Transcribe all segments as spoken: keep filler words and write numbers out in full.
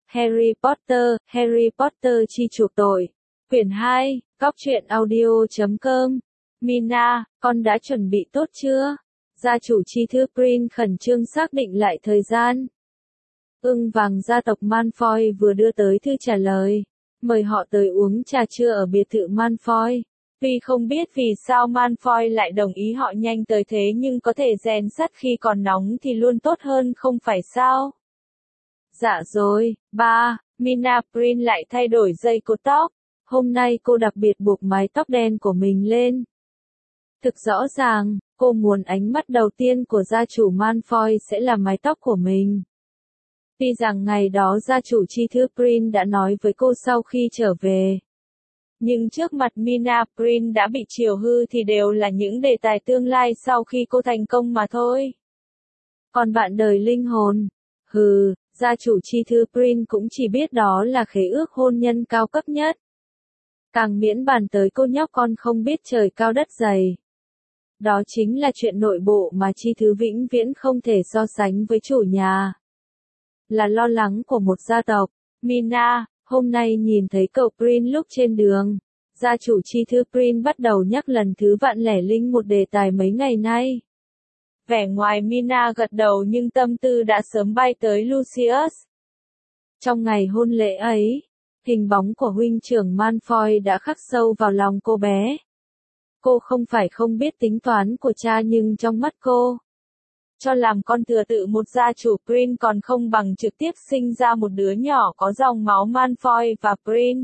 Harry Potter, Harry Potter chi chuộc tội. Quyển hai, góc truyện audio chấm com. Mina, con đã chuẩn bị tốt chưa? Gia chủ chi thư Prin khẩn trương xác định lại thời gian. Ưng vàng gia tộc Malfoy vừa đưa tới thư trả lời. Mời họ tới uống trà trưa ở biệt thự Malfoy. Tuy không biết vì sao Malfoy lại đồng ý họ nhanh tới thế nhưng có thể rèn sắt khi còn nóng thì luôn tốt hơn không phải sao? Dạ rồi, ba, Mina Prin lại thay đổi dây cột tóc. Hôm nay cô đặc biệt buộc mái tóc đen của mình lên. Thực rõ ràng, cô muốn ánh mắt đầu tiên của gia chủ Malfoy sẽ là mái tóc của mình. Tuy rằng ngày đó gia chủ chi thư Prin đã nói với cô sau khi trở về. Nhưng trước mặt Mina Prin đã bị chiều hư thì đều là những đề tài tương lai sau khi cô thành công mà thôi. Còn bạn đời linh hồn? Hừ, gia chủ chi thư Prin cũng chỉ biết đó là khế ước hôn nhân cao cấp nhất. Càng miễn bàn tới cô nhóc con không biết trời cao đất dày. Đó chính là chuyện nội bộ mà chi thư vĩnh viễn không thể so sánh với chủ nhà. Là lo lắng của một gia tộc. Mina, hôm nay nhìn thấy cậu Prin lúc trên đường. Gia chủ chi thư Prin bắt đầu nhắc lần thứ vạn lẻ linh một đề tài mấy ngày nay. Vẻ ngoài Mina gật đầu nhưng tâm tư đã sớm bay tới Lucius. Trong ngày hôn lễ ấy, hình bóng của huynh trưởng Malfoy đã khắc sâu vào lòng cô bé. Cô không phải không biết tính toán của cha nhưng trong mắt cô, cho làm con thừa tự một gia chủ Prin còn không bằng trực tiếp sinh ra một đứa nhỏ có dòng máu Malfoy và Prin.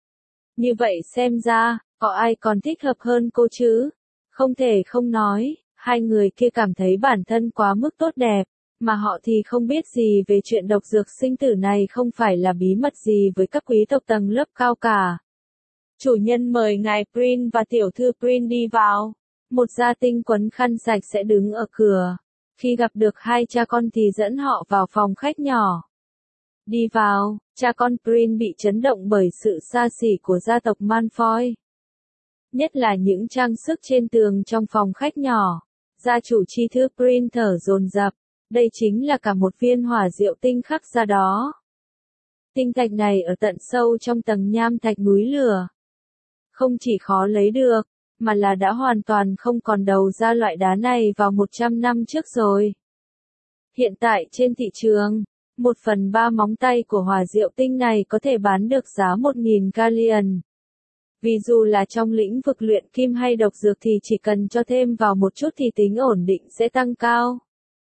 Như vậy xem ra, có ai còn thích hợp hơn cô chứ? Không thể không nói, hai người kia cảm thấy bản thân quá mức tốt đẹp, mà họ thì không biết gì về chuyện độc dược sinh tử này không phải là bí mật gì với các quý tộc tầng lớp cao cả. Chủ nhân mời ngài Prin và tiểu thư Prin đi vào. Một gia tinh quấn khăn sạch sẽ đứng ở cửa. Khi gặp được hai cha con thì dẫn họ vào phòng khách nhỏ. Đi vào, cha con Prin bị chấn động bởi sự xa xỉ của gia tộc Malfoy. Nhất là những trang sức trên tường trong phòng khách nhỏ. Gia chủ chi thư Prin thở dồn dập. Đây chính là cả một viên hỏa diệu tinh khắc ra đó. Tinh thạch này ở tận sâu trong tầng nham thạch núi lửa. Không chỉ khó lấy được, mà là đã hoàn toàn không còn đầu ra loại đá này vào một trăm năm trước rồi. Hiện tại trên thị trường, một phần ba móng tay của hỏa diệu tinh này có thể bán được giá một nghìn galleon. Vì dù là trong lĩnh vực luyện kim hay độc dược thì chỉ cần cho thêm vào một chút thì tính ổn định sẽ tăng cao.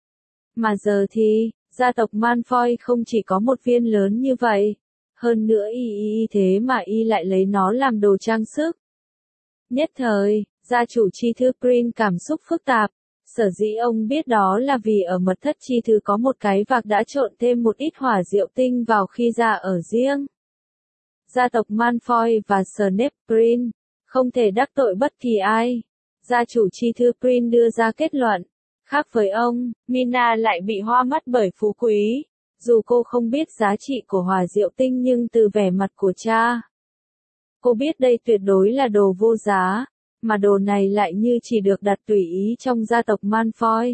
Mà giờ thì, gia tộc Malfoy không chỉ có một viên lớn như vậy. Hơn nữa y y thế mà y lại lấy nó làm đồ trang sức. Nhất thời, gia chủ chi thư Prin cảm xúc phức tạp. Sở dĩ ông biết đó là vì ở mật thất chi thư có một cái vạc đã trộn thêm một ít hỏa diệu tinh vào khi ra ở riêng. Gia tộc Malfoy và Snape Prin không thể đắc tội bất kỳ ai. Gia chủ chi thư Prin đưa ra kết luận. Khác với ông, Mina lại bị hoa mắt bởi phú quý. Dù cô không biết giá trị của hỏa diệu tinh nhưng từ vẻ mặt của cha, cô biết đây tuyệt đối là đồ vô giá, mà đồ này lại như chỉ được đặt tùy ý trong gia tộc Malfoy.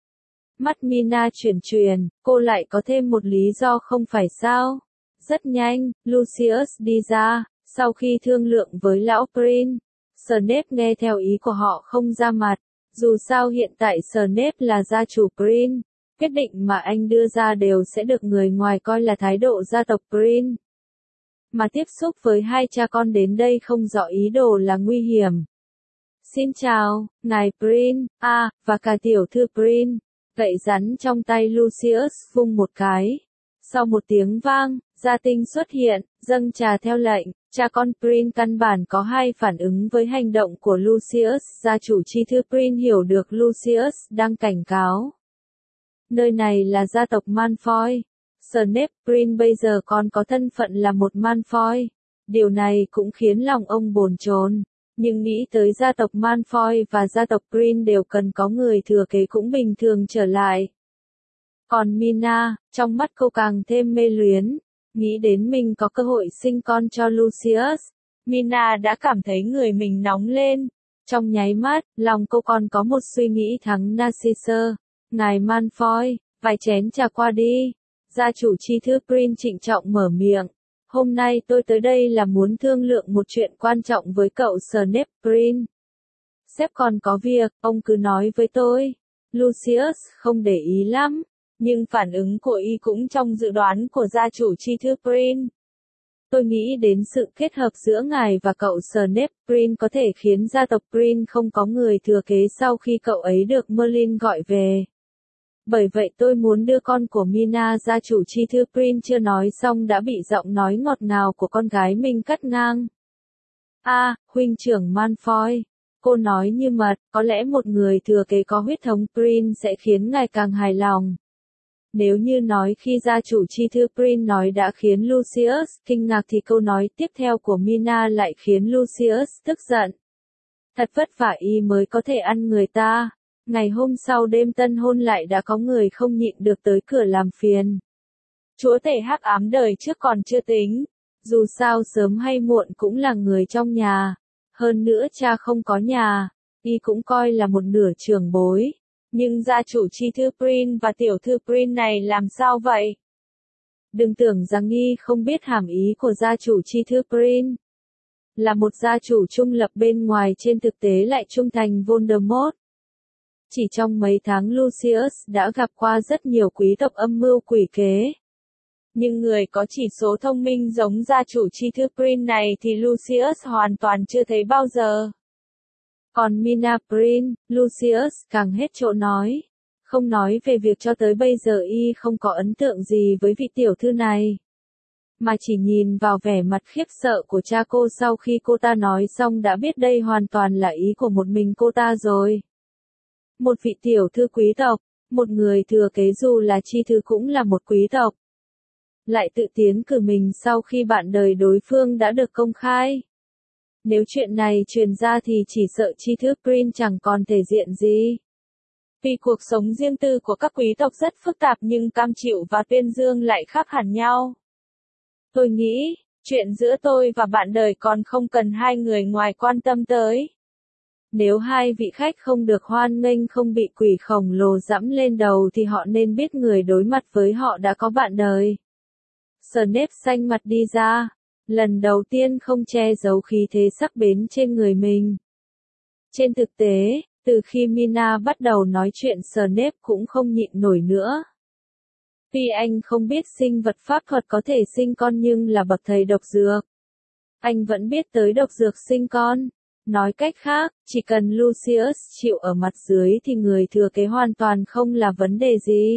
Mắt Mina chuyển chuyển, cô lại có thêm một lý do không phải sao? Rất nhanh, Lucius đi ra, sau khi thương lượng với lão Prin. Snape nghe theo ý của họ không ra mặt, dù sao hiện tại Snape là gia chủ Prin. Quyết định mà anh đưa ra đều sẽ được người ngoài coi là thái độ gia tộc Prin. Mà tiếp xúc với hai cha con đến đây không rõ ý đồ là nguy hiểm. Xin chào, ngài Prin, à, và cả tiểu thư Prin. Gậy rắn trong tay Lucius vung một cái. Sau một tiếng vang, gia tinh xuất hiện, dâng trà theo lệnh. Cha con Prin căn bản có hai phản ứng với hành động của Lucius. Gia chủ chi thư Prin hiểu được Lucius đang cảnh cáo. Nơi này là gia tộc Malfoy. Snape Prin bây giờ còn có thân phận là một Malfoy. Điều này cũng khiến lòng ông bồn chồn. Nhưng nghĩ tới gia tộc Malfoy và gia tộc Prin đều cần có người thừa kế cũng bình thường trở lại. Còn Mina, trong mắt cô càng thêm mê luyến. Nghĩ đến mình có cơ hội sinh con cho Lucius. Mina đã cảm thấy người mình nóng lên. Trong nháy mắt, lòng cô còn có một suy nghĩ thắng Narcissus. Ngài Malfoy, vài chén trà qua đi. Gia chủ chi thư Prin trịnh trọng mở miệng. Hôm nay tôi tới đây là muốn thương lượng một chuyện quan trọng với cậu Snape Prin. Sếp còn có việc, ông cứ nói với tôi. Lucius không để ý lắm, nhưng phản ứng của y cũng trong dự đoán của gia chủ chi thư Prin. Tôi nghĩ đến sự kết hợp giữa ngài và cậu Snape Prin có thể khiến gia tộc Prin không có người thừa kế sau khi cậu ấy được Merlin gọi về. Bởi vậy tôi muốn đưa con của Mina. Gia chủ chi thư Prin chưa nói xong đã bị giọng nói ngọt ngào của con gái mình cắt ngang. A, à, huynh trưởng Malfoy. Cô nói như mật, có lẽ một người thừa kế có huyết thống Prin sẽ khiến ngài càng hài lòng. Nếu như nói khi gia chủ chi thư Prin nói đã khiến Lucius kinh ngạc thì câu nói tiếp theo của Mina lại khiến Lucius tức giận. Thật vất vả y mới có thể ăn người ta. Ngày hôm sau đêm tân hôn lại đã có người không nhịn được tới cửa làm phiền. Chúa tể hắc ám đời trước còn chưa tính. Dù sao sớm hay muộn cũng là người trong nhà. Hơn nữa cha không có nhà, y cũng coi là một nửa trưởng bối. Nhưng gia chủ chi thư Prin và tiểu thư Prin này làm sao vậy? Đừng tưởng rằng y không biết hàm ý của gia chủ chi thư Prin. Là một gia chủ trung lập bên ngoài trên thực tế lại trung thành Voldemort. Chỉ trong mấy tháng Lucius đã gặp qua rất nhiều quý tộc âm mưu quỷ kế. Nhưng người có chỉ số thông minh giống gia chủ chi thư Prin này thì Lucius hoàn toàn chưa thấy bao giờ. Còn Mina Prin, Lucius càng hết chỗ nói. Không nói về việc cho tới bây giờ y không có ấn tượng gì với vị tiểu thư này. Mà chỉ nhìn vào vẻ mặt khiếp sợ của cha cô sau khi cô ta nói xong đã biết đây hoàn toàn là ý của một mình cô ta rồi. Một vị tiểu thư quý tộc, một người thừa kế dù là chi thư cũng là một quý tộc. Lại tự tiến cử mình sau khi bạn đời đối phương đã được công khai. Nếu chuyện này truyền ra thì chỉ sợ chi thư Prin chẳng còn thể diện gì. Vì cuộc sống riêng tư của các quý tộc rất phức tạp nhưng cam chịu và tuyên dương lại khác hẳn nhau. Tôi nghĩ, chuyện giữa tôi và bạn đời còn không cần hai người ngoài quan tâm tới. Nếu hai vị khách không được hoan nghênh không bị quỷ khổng lồ dẫm lên đầu thì họ nên biết người đối mặt với họ đã có bạn đời. Snape xanh mặt đi ra. Lần đầu tiên không che giấu khí thế sắc bén trên người mình. Trên thực tế, từ khi Mina bắt đầu nói chuyện Snape cũng không nhịn nổi nữa. Tuy anh không biết sinh vật pháp thuật có thể sinh con nhưng là bậc thầy độc dược. Anh vẫn biết tới độc dược sinh con. Nói cách khác, chỉ cần Lucius chịu ở mặt dưới thì người thừa kế hoàn toàn không là vấn đề gì.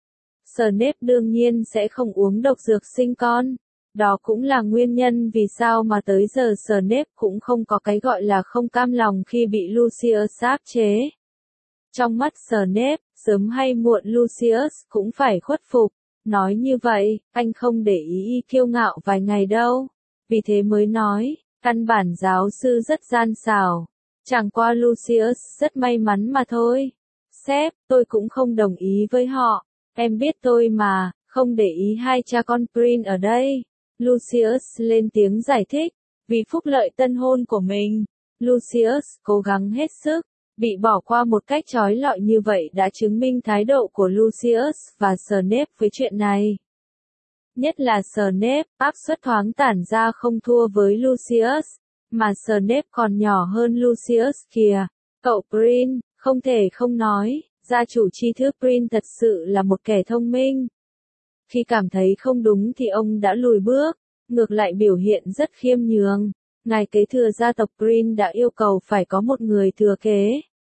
Snape đương nhiên sẽ không uống độc dược sinh con. Đó cũng là nguyên nhân vì sao mà tới giờ Snape cũng không có cái gọi là không cam lòng khi bị Lucius áp chế. Trong mắt Snape, sớm hay muộn Lucius cũng phải khuất phục. Nói như vậy, anh không để ý y kiêu ngạo vài ngày đâu. Vì thế mới nói, căn bản giáo sư rất gian xảo. Chẳng qua Lucius rất may mắn mà thôi. Sếp, tôi cũng không đồng ý với họ. Em biết tôi mà, không để ý hai cha con Prin ở đây. Lucius lên tiếng giải thích, vì phúc lợi tân hôn của mình. Lucius cố gắng hết sức, bị bỏ qua một cách chói lọi như vậy đã chứng minh thái độ của Lucius và Snape với chuyện này. Nhất là Snape, áp suất thoáng tản ra không thua với Lucius, mà Snape còn nhỏ hơn Lucius kìa. Cậu Prin, không thể không nói, gia chủ chi thư Prin thật sự là một kẻ thông minh. Khi cảm thấy không đúng thì ông đã lùi bước, ngược lại biểu hiện rất khiêm nhường. Ngài kế thừa gia tộc Prin đã yêu cầu phải có một người thừa kế.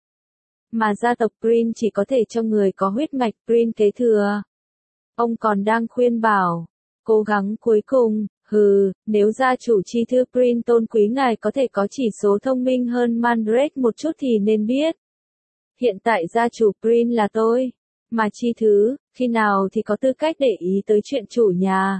Mà gia tộc Prin chỉ có thể cho người có huyết mạch Prin kế thừa. Ông còn đang khuyên bảo, cố gắng cuối cùng, hừ, nếu gia chủ chi thư Prin tôn quý ngài có thể có chỉ số thông minh hơn Mandrake một chút thì nên biết. Hiện tại gia chủ Prin là tôi. Mà chi thứ, khi nào thì có tư cách để ý tới chuyện chủ nhà.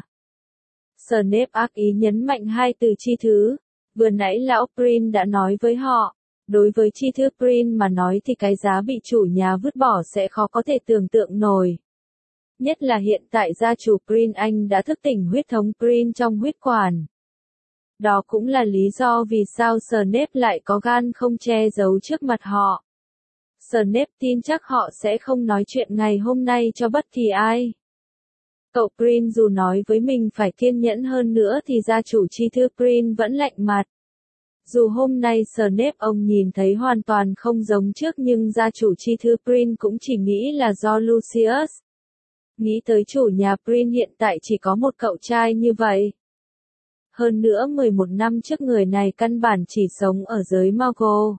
Snape ác ý nhấn mạnh hai từ chi thứ. Vừa nãy lão Prin đã nói với họ. Đối với chi thư Prin mà nói thì cái giá bị chủ nhà vứt bỏ sẽ khó có thể tưởng tượng nổi. Nhất là hiện tại gia chủ Prin anh đã thức tỉnh huyết thống Prin trong huyết quản. Đó cũng là lý do vì sao Snape lại có gan không che giấu trước mặt họ. Snape tin chắc họ sẽ không nói chuyện ngày hôm nay cho bất kỳ ai. Cậu Prince dù nói với mình phải kiên nhẫn hơn nữa thì gia chủ chi thư Prince vẫn lạnh mặt. Dù hôm nay Snape ông nhìn thấy hoàn toàn không giống trước nhưng gia chủ chi thư Prince cũng chỉ nghĩ là do Lucius. Nghĩ tới chủ nhà Prince hiện tại chỉ có một cậu trai như vậy. Hơn nữa mười một năm trước người này căn bản chỉ sống ở giới Muggle.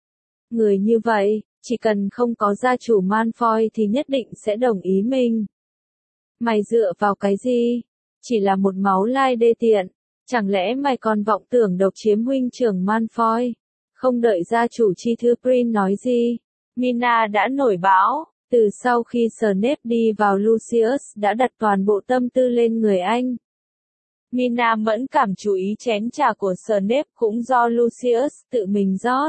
Người như vậy, chỉ cần không có gia chủ Malfoy thì nhất định sẽ đồng ý mình. Mày dựa vào cái gì? Chỉ là một máu lai đê tiện. Chẳng lẽ mày còn vọng tưởng độc chiếm huynh trưởng Malfoy? Không đợi gia chủ chi thư Prince nói gì, Mina đã nổi bão. Từ sau khi Snape đi vào Lucius đã đặt toàn bộ tâm tư lên người anh. Mina mẫn cảm chú ý chén trà của Snape cũng do Lucius tự mình rót.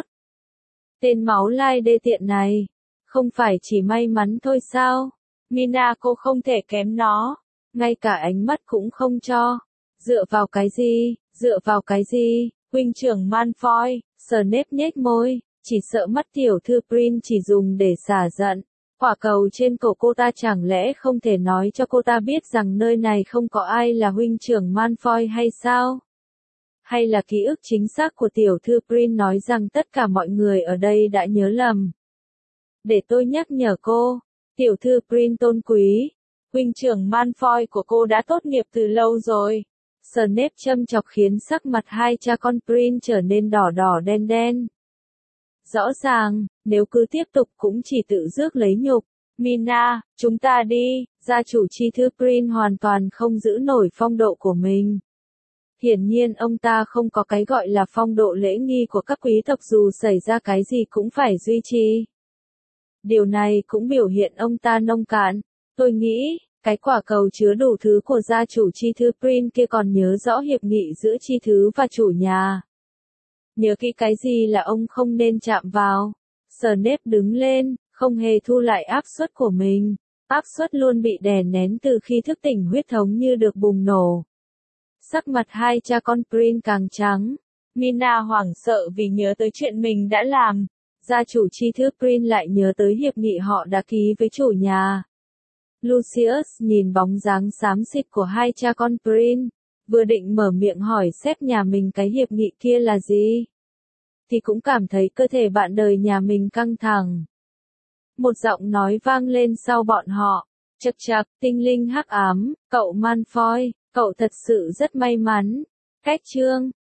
Tên máu lai đê tiện này, không phải chỉ may mắn thôi sao? Mina cô không thể kém nó, ngay cả ánh mắt cũng không cho. Dựa vào cái gì, dựa vào cái gì, huynh trưởng Malfoy, Snape nhếch môi, chỉ sợ mắt tiểu thư Prince chỉ dùng để xả giận. Quả cầu trên cổ cô ta chẳng lẽ không thể nói cho cô ta biết rằng nơi này không có ai là huynh trưởng Malfoy hay sao? Hay là ký ức chính xác của tiểu thư Prince nói rằng tất cả mọi người ở đây đã nhớ lầm? Để tôi nhắc nhở cô, tiểu thư Prince tôn quý, huynh trưởng Malfoy của cô đã tốt nghiệp từ lâu rồi. Snape châm chọc khiến sắc mặt hai cha con Prince trở nên đỏ đỏ đen đen. Rõ ràng, nếu cứ tiếp tục cũng chỉ tự rước lấy nhục. Mina, chúng ta đi, gia chủ chi thư Prince hoàn toàn không giữ nổi phong độ của mình. Hiển nhiên ông ta không có cái gọi là phong độ lễ nghi của các quý tộc dù xảy ra cái gì cũng phải duy trì. Điều này cũng biểu hiện ông ta nông cạn. Tôi nghĩ, cái quả cầu chứa đủ thứ của gia chủ chi thư Prince kia còn nhớ rõ hiệp nghị giữa chi thứ và chủ nhà. Nhớ kỹ cái gì là ông không nên chạm vào. Snape đứng lên, không hề thu lại áp suất của mình. Áp suất luôn bị đè nén từ khi thức tỉnh huyết thống như được bùng nổ. Sắc mặt hai cha con Prince càng trắng. Mina hoảng sợ vì nhớ tới chuyện mình đã làm. Gia chủ chi thư Prince lại nhớ tới hiệp nghị họ đã ký với chủ nhà. Lucius nhìn bóng dáng xám xịt của hai cha con Prince, vừa định mở miệng hỏi sếp nhà mình cái hiệp nghị kia là gì, thì cũng cảm thấy cơ thể bạn đời nhà mình căng thẳng. Một giọng nói vang lên sau bọn họ, chậc chậc, tinh linh hắc ám, cậu Malfoy, cậu thật sự rất may mắn. Cách chương